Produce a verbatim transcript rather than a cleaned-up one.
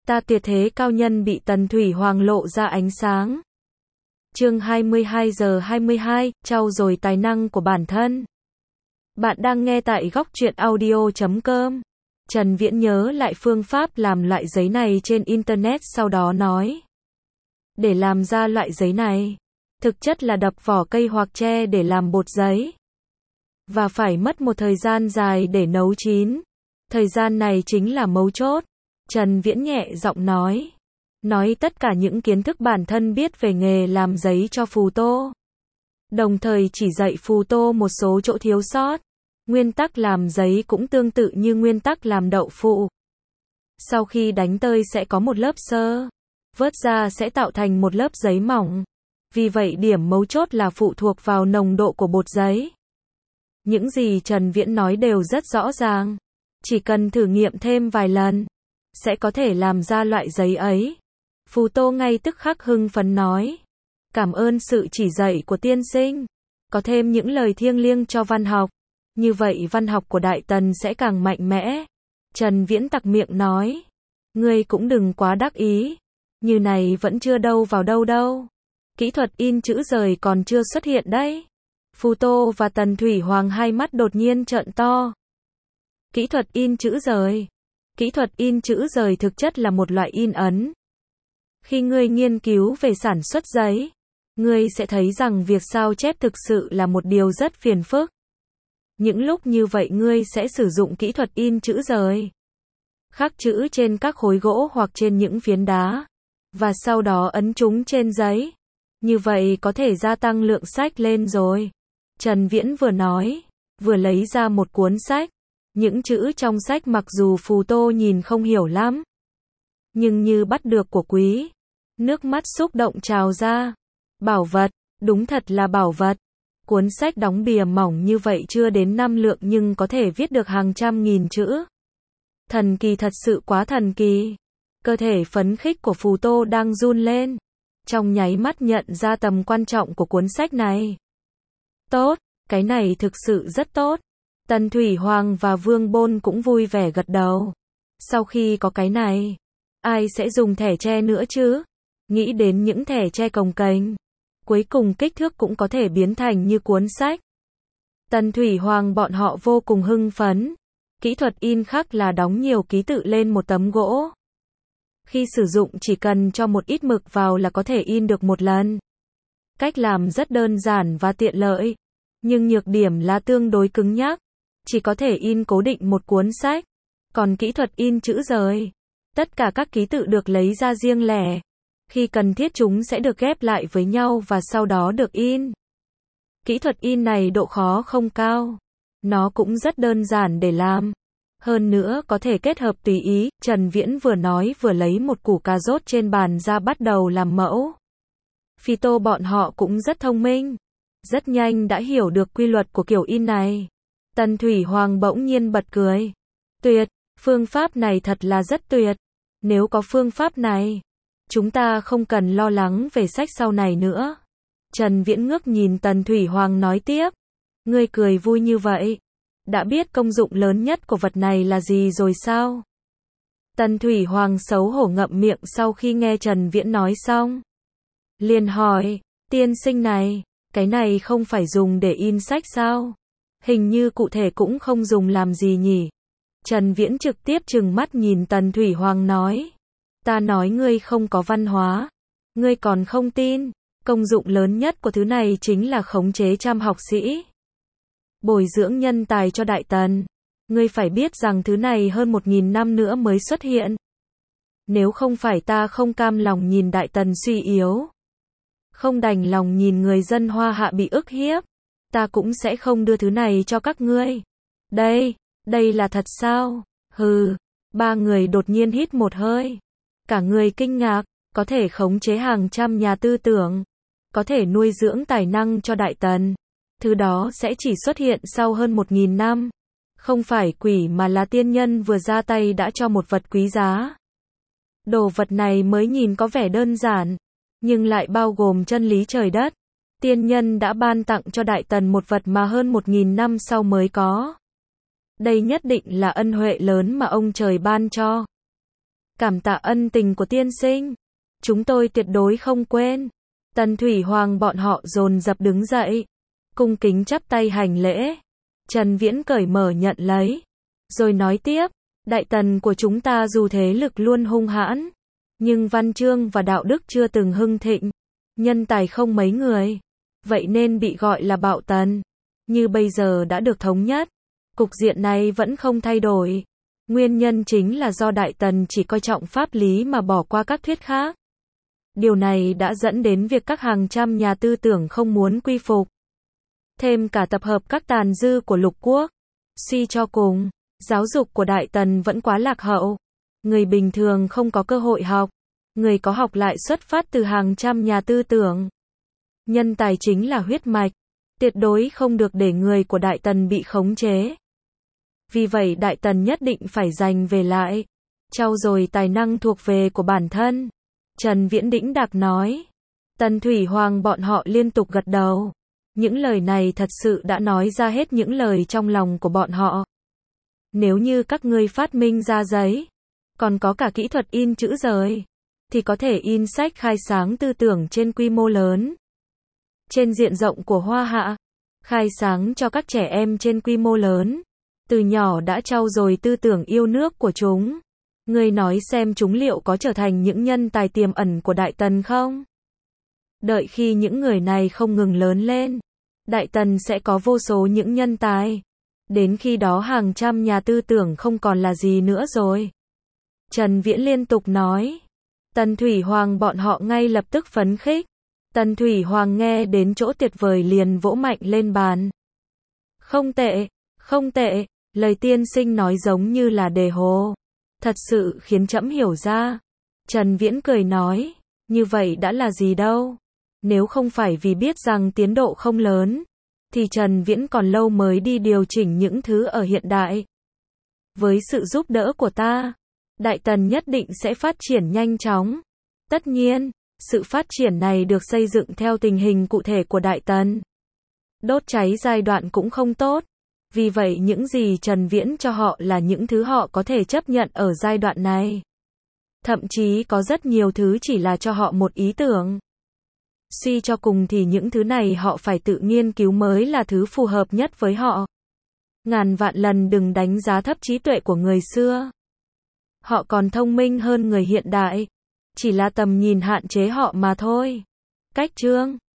Ta tuyệt thế cao nhân bị Tần Thủy Hoàng lộ ra ánh sáng. Chương hai mươi hai giờ hai mươi hai, trau dồi tài năng của bản thân. Bạn đang nghe tại góc truyện audio chấm com. Trần Viễn nhớ lại phương pháp làm loại giấy này trên internet, sau đó nói: để làm ra loại giấy này, thực chất là đập vỏ cây hoặc tre để làm bột giấy, và phải mất một thời gian dài để nấu chín. Thời gian này chính là mấu chốt. Trần Viễn nhẹ giọng nói. Nói tất cả những kiến thức bản thân biết về nghề làm giấy cho Phù Tô. Đồng thời chỉ dạy Phù Tô một số chỗ thiếu sót. Nguyên tắc làm giấy cũng tương tự như nguyên tắc làm đậu phụ. Sau khi đánh tơi sẽ có một lớp sơ, vớt ra sẽ tạo thành một lớp giấy mỏng. Vì vậy điểm mấu chốt là phụ thuộc vào nồng độ của bột giấy. Những gì Trần Viễn nói đều rất rõ ràng. Chỉ cần thử nghiệm thêm vài lần, sẽ có thể làm ra loại giấy ấy. Phù Tô ngay tức khắc hưng phấn nói: cảm ơn sự chỉ dạy của tiên sinh. Có thêm những lời thiêng liêng cho văn học, như vậy văn học của Đại Tần sẽ càng mạnh mẽ. Trần Viễn tặc miệng nói: ngươi cũng đừng quá đắc ý. Như này vẫn chưa đâu vào đâu đâu. Kỹ thuật in chữ rời còn chưa xuất hiện đấy. Phù Tô và Tần Thủy Hoàng hai mắt đột nhiên trợn to. Kỹ thuật in chữ rời. Kỹ thuật in chữ rời thực chất là một loại in ấn. Khi ngươi nghiên cứu về sản xuất giấy, ngươi sẽ thấy rằng việc sao chép thực sự là một điều rất phiền phức. Những lúc như vậy ngươi sẽ sử dụng kỹ thuật in chữ rời. Khắc chữ trên các khối gỗ hoặc trên những phiến đá, và sau đó ấn chúng trên giấy. Như vậy có thể gia tăng lượng sách lên rồi. Trần Viễn vừa nói, vừa lấy ra một cuốn sách. Những chữ trong sách mặc dù Phù Tô nhìn không hiểu lắm, nhưng như bắt được của quý. Nước mắt xúc động trào ra. Bảo vật, đúng thật là bảo vật. Cuốn sách đóng bìa mỏng như vậy chưa đến năm lượng nhưng có thể viết được hàng trăm nghìn chữ. Thần kỳ, thật sự quá thần kỳ. Cơ thể phấn khích của Phù Tô đang run lên. Trong nháy mắt nhận ra tầm quan trọng của cuốn sách này. Tốt, cái này thực sự rất tốt. Tần Thủy Hoàng và Vương Bôn cũng vui vẻ gật đầu. Sau khi có cái này, ai sẽ dùng thẻ tre nữa chứ? Nghĩ đến những thẻ tre cồng kềnh, cuối cùng kích thước cũng có thể biến thành như cuốn sách. Tần Thủy Hoàng bọn họ vô cùng hưng phấn. Kỹ thuật in khắc là đóng nhiều ký tự lên một tấm gỗ. Khi sử dụng chỉ cần cho một ít mực vào là có thể in được một lần. Cách làm rất đơn giản và tiện lợi, nhưng nhược điểm là tương đối cứng nhắc. Chỉ có thể in cố định một cuốn sách. Còn kỹ thuật in chữ rời, tất cả các ký tự được lấy ra riêng lẻ. Khi cần thiết chúng sẽ được ghép lại với nhau và sau đó được in. Kỹ thuật in này độ khó không cao. Nó cũng rất đơn giản để làm. Hơn nữa có thể kết hợp tùy ý. Trần Viễn vừa nói vừa lấy một củ cà rốt trên bàn ra bắt đầu làm mẫu. Phi Tô bọn họ cũng rất thông minh. Rất nhanh đã hiểu được quy luật của kiểu in này. Tần Thủy Hoàng bỗng nhiên bật cười. Tuyệt, phương pháp này thật là rất tuyệt. Nếu có phương pháp này, chúng ta không cần lo lắng về sách sau này nữa. Trần Viễn ngước nhìn Tần Thủy Hoàng nói tiếp. Ngươi cười vui như vậy. Đã biết công dụng lớn nhất của vật này là gì rồi sao? Tần Thủy Hoàng xấu hổ ngậm miệng sau khi nghe Trần Viễn nói xong. Liền hỏi, tiên sinh này, cái này không phải dùng để in sách sao? Hình như cụ thể cũng không dùng làm gì nhỉ? Trần Viễn trực tiếp trừng mắt nhìn Tần Thủy Hoàng nói. Ta nói ngươi không có văn hóa. Ngươi còn không tin. Công dụng lớn nhất của thứ này chính là khống chế trăm học sĩ. Bồi dưỡng nhân tài cho Đại Tần. Ngươi phải biết rằng thứ này hơn một nghìn năm nữa mới xuất hiện. Nếu không phải ta không cam lòng nhìn Đại Tần suy yếu, không đành lòng nhìn người dân Hoa Hạ bị ức hiếp, ta cũng sẽ không đưa thứ này cho các ngươi. Đây, đây là thật sao? Hừ, ba người đột nhiên hít một hơi. Cả người kinh ngạc, có thể khống chế hàng trăm nhà tư tưởng, có thể nuôi dưỡng tài năng cho Đại Tần. Thứ đó sẽ chỉ xuất hiện sau hơn một nghìn năm. Không phải quỷ mà là tiên nhân vừa ra tay đã cho một vật quý giá. Đồ vật này mới nhìn có vẻ đơn giản, nhưng lại bao gồm chân lý trời đất. Tiên nhân đã ban tặng cho Đại Tần một vật mà hơn một nghìn năm sau mới có. Đây nhất định là ân huệ lớn mà ông trời ban cho. Cảm tạ ân tình của tiên sinh. Chúng tôi tuyệt đối không quên. Tần Thủy Hoàng bọn họ dồn dập đứng dậy, cung kính chắp tay hành lễ. Trần Viễn cởi mở nhận lấy, rồi nói tiếp, đại tần của chúng ta dù thế lực luôn hung hãn, nhưng văn chương và đạo đức chưa từng hưng thịnh, nhân tài không mấy người, vậy nên bị gọi là bạo tần. Như bây giờ đã được thống nhất, cục diện này vẫn không thay đổi. Nguyên nhân chính là do đại tần chỉ coi trọng pháp lý mà bỏ qua các thuyết khác. Điều này đã dẫn đến việc các hàng trăm nhà tư tưởng không muốn quy phục. Thêm cả tập hợp các tàn dư của lục quốc. Suy cho cùng, giáo dục của đại tần vẫn quá lạc hậu. Người bình thường không có cơ hội học. Người có học lại xuất phát từ hàng trăm nhà tư tưởng. Nhân tài chính là huyết mạch. Tuyệt đối không được để người của đại tần bị khống chế. Vì vậy đại tần nhất định phải giành về lại, trau dồi tài năng thuộc về của bản thân. Trần Viễn đĩnh đạc nói. Tần Thủy Hoàng bọn họ liên tục gật đầu. Những lời này thật sự đã nói ra hết những lời trong lòng của bọn họ. Nếu như các ngươi phát minh ra giấy, còn có cả kỹ thuật in chữ rời, thì có thể in sách khai sáng tư tưởng trên quy mô lớn. Trên diện rộng của Hoa Hạ, khai sáng cho các trẻ em trên quy mô lớn. Từ nhỏ đã trau dồi tư tưởng yêu nước của chúng. Ngươi nói xem chúng liệu có trở thành những nhân tài tiềm ẩn của đại tần không? Đợi khi những người này không ngừng lớn lên, đại tần sẽ có vô số những nhân tài. Đến khi đó hàng trăm nhà tư tưởng không còn là gì nữa rồi. Trần Viễn liên tục nói. Tần Thủy Hoàng bọn họ ngay lập tức phấn khích. Tần Thủy Hoàng nghe đến chỗ tuyệt vời liền vỗ mạnh lên bàn. Không tệ, không tệ, lời tiên sinh nói giống như là đề hồ. Thật sự khiến trẫm hiểu ra. Trần Viễn cười nói, như vậy đã là gì đâu. Nếu không phải vì biết rằng tiến độ không lớn, thì Trần Viễn còn lâu mới đi điều chỉnh những thứ ở hiện đại. Với sự giúp đỡ của ta, đại tần nhất định sẽ phát triển nhanh chóng. Tất nhiên, sự phát triển này được xây dựng theo tình hình cụ thể của đại tần. Đốt cháy giai đoạn cũng không tốt. Vì vậy những gì Trần Viễn cho họ là những thứ họ có thể chấp nhận ở giai đoạn này. Thậm chí có rất nhiều thứ chỉ là cho họ một ý tưởng. Suy cho cùng thì những thứ này họ phải tự nghiên cứu mới là thứ phù hợp nhất với họ. Ngàn vạn lần đừng đánh giá thấp trí tuệ của người xưa. Họ còn thông minh hơn người hiện đại. Chỉ là tầm nhìn hạn chế họ mà thôi. Cách chương